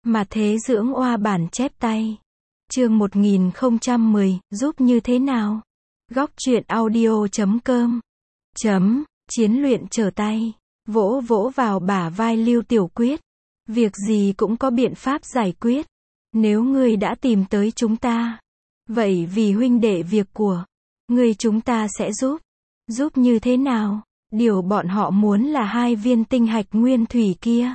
Mà thế dưỡng oa bản chép tay. Chương 1010, giúp như thế nào? Góc truyện audio.com. Chiến luyện trở tay. Vỗ vỗ vào bả vai Lưu Tiểu Quyết. Việc gì cũng có biện pháp giải quyết. Nếu ngươi đã tìm tới chúng ta, vậy vì huynh đệ việc của ngươi chúng ta sẽ giúp. Giúp như thế nào? Điều bọn họ muốn là 2 viên tinh hạch nguyên thủy kia.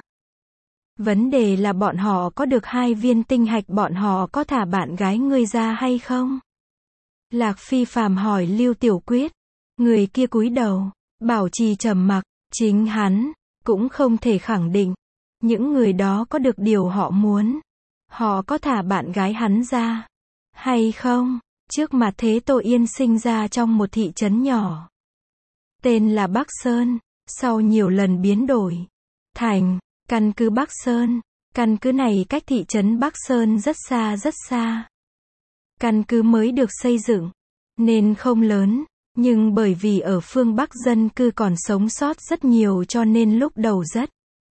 Vấn đề là bọn họ có được 2 viên tinh hạch, bọn họ có thả bạn gái ngươi ra hay không? Lạc Phi phàm hỏi Lưu Tiểu Quyết. Người kia cúi đầu, bảo trì trầm mặc, chính hắn cũng không thể khẳng định. Những người đó có được điều họ muốn. Họ có thả bạn gái hắn ra hay không? Trước mặt thế Tô Yên sinh ra trong một thị trấn nhỏ. Tên là Bắc Sơn, sau nhiều lần biến đổi thành căn cứ Bắc Sơn. Căn cứ này cách thị trấn Bắc Sơn rất xa rất xa. Căn cứ mới được xây dựng, nên không lớn, nhưng bởi vì ở phương Bắc dân cư còn sống sót rất nhiều cho nên lúc đầu rất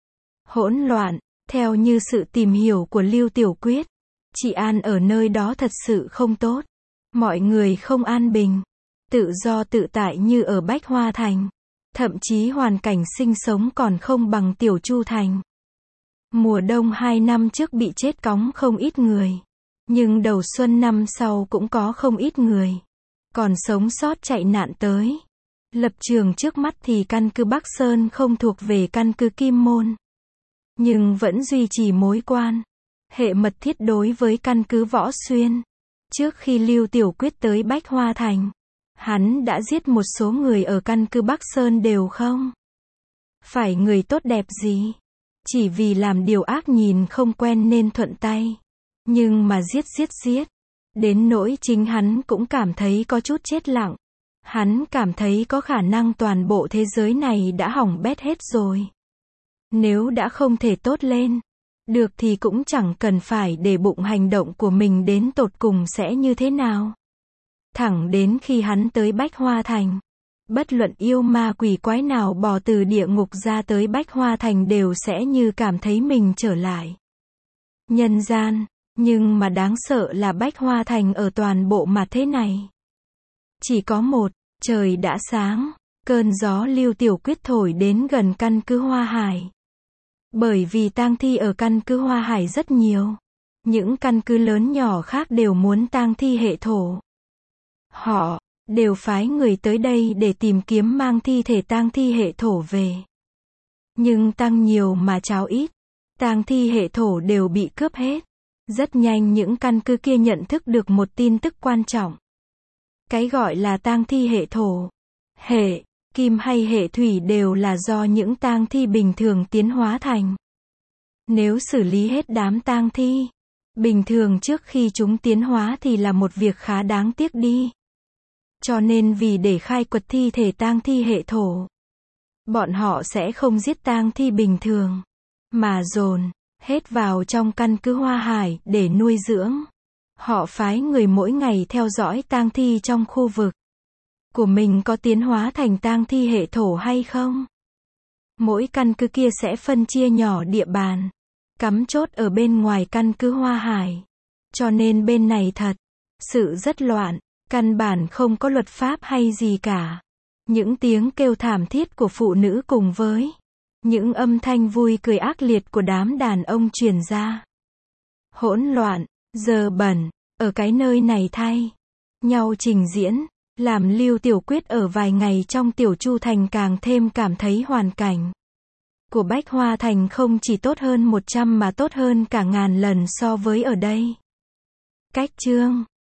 hỗn loạn. Theo như sự tìm hiểu của Lưu Tiểu Quyết, trị an ở nơi đó thật sự không tốt. Mọi người không an bình, tự do tự tại như ở Bách Hoa Thành. Thậm chí hoàn cảnh sinh sống còn không bằng Tiểu Chu Thành. Mùa đông 2 năm trước bị chết cóng không ít người. Nhưng đầu xuân năm sau cũng có không ít người còn sống sót chạy nạn tới. Lập trường trước mắt thì căn cứ Bắc Sơn không thuộc về căn cứ Kim Môn, nhưng vẫn duy trì mối quan hệ mật thiết đối với căn cứ Võ Xuyên. Trước khi Lưu Tiểu Quyết tới Bách Hoa Thành, hắn đã giết một số người ở căn cứ Bắc Sơn đều không phải người tốt đẹp gì. Chỉ vì làm điều ác nhìn không quen nên thuận tay. Nhưng mà giết. Đến nỗi chính hắn cũng cảm thấy có chút chết lặng. Hắn cảm thấy có khả năng toàn bộ thế giới này đã hỏng bét hết rồi. Nếu đã không thể tốt lên được thì cũng chẳng cần phải để bụng hành động của mình đến tột cùng sẽ như thế nào. Thẳng đến khi hắn tới Bách Hoa Thành, bất luận yêu ma quỷ quái nào bò từ địa ngục ra tới Bách Hoa Thành đều sẽ như cảm thấy mình trở lại nhân gian. Nhưng mà đáng sợ là Bách Hoa Thành ở toàn bộ mặt thế này chỉ có một. Trời đã sáng, cơn gió Lưu Tiểu Quyết thổi đến gần căn cứ Hoa Hải. Bởi vì tang thi ở căn cứ Hoa Hải rất nhiều, những căn cứ lớn nhỏ khác đều muốn tang thi hệ thổ. Họ đều phái người tới đây để tìm kiếm mang thi thể tang thi hệ thổ về. Nhưng tăng nhiều mà cháo ít, tang thi hệ thổ đều bị cướp hết. Rất nhanh những căn cứ kia nhận thức được một tin tức quan trọng. Cái gọi là tang thi hệ thổ, hệ kim hay hệ thủy đều là do những tang thi bình thường tiến hóa thành. Nếu xử lý hết đám tang thi bình thường trước khi chúng tiến hóa thì là một việc khá đáng tiếc đi. Cho nên vì để khai quật thi thể tang thi hệ thổ, bọn họ sẽ không giết tang thi bình thường, mà dồn hết vào trong căn cứ Hoa Hải để nuôi dưỡng. Họ phái người mỗi ngày theo dõi tang thi trong khu vực của mình có tiến hóa thành tang thi hệ thổ hay không. Mỗi căn cứ kia sẽ phân chia nhỏ địa bàn, cắm chốt ở bên ngoài căn cứ Hoa Hải. Cho nên bên này thật sự rất loạn, căn bản không có luật pháp hay gì cả. Những tiếng kêu thảm thiết của phụ nữ cùng với những âm thanh vui cười ác liệt của đám đàn ông truyền ra. Hỗn loạn, dơ bẩn, ở cái nơi này thay nhau trình diễn, làm Lưu Tiểu Quyết ở vài ngày trong Tiểu Chu Thành càng thêm cảm thấy hoàn cảnh của Bách Hoa Thành không chỉ tốt hơn 100 mà tốt hơn cả ngàn lần so với ở đây. Cách chương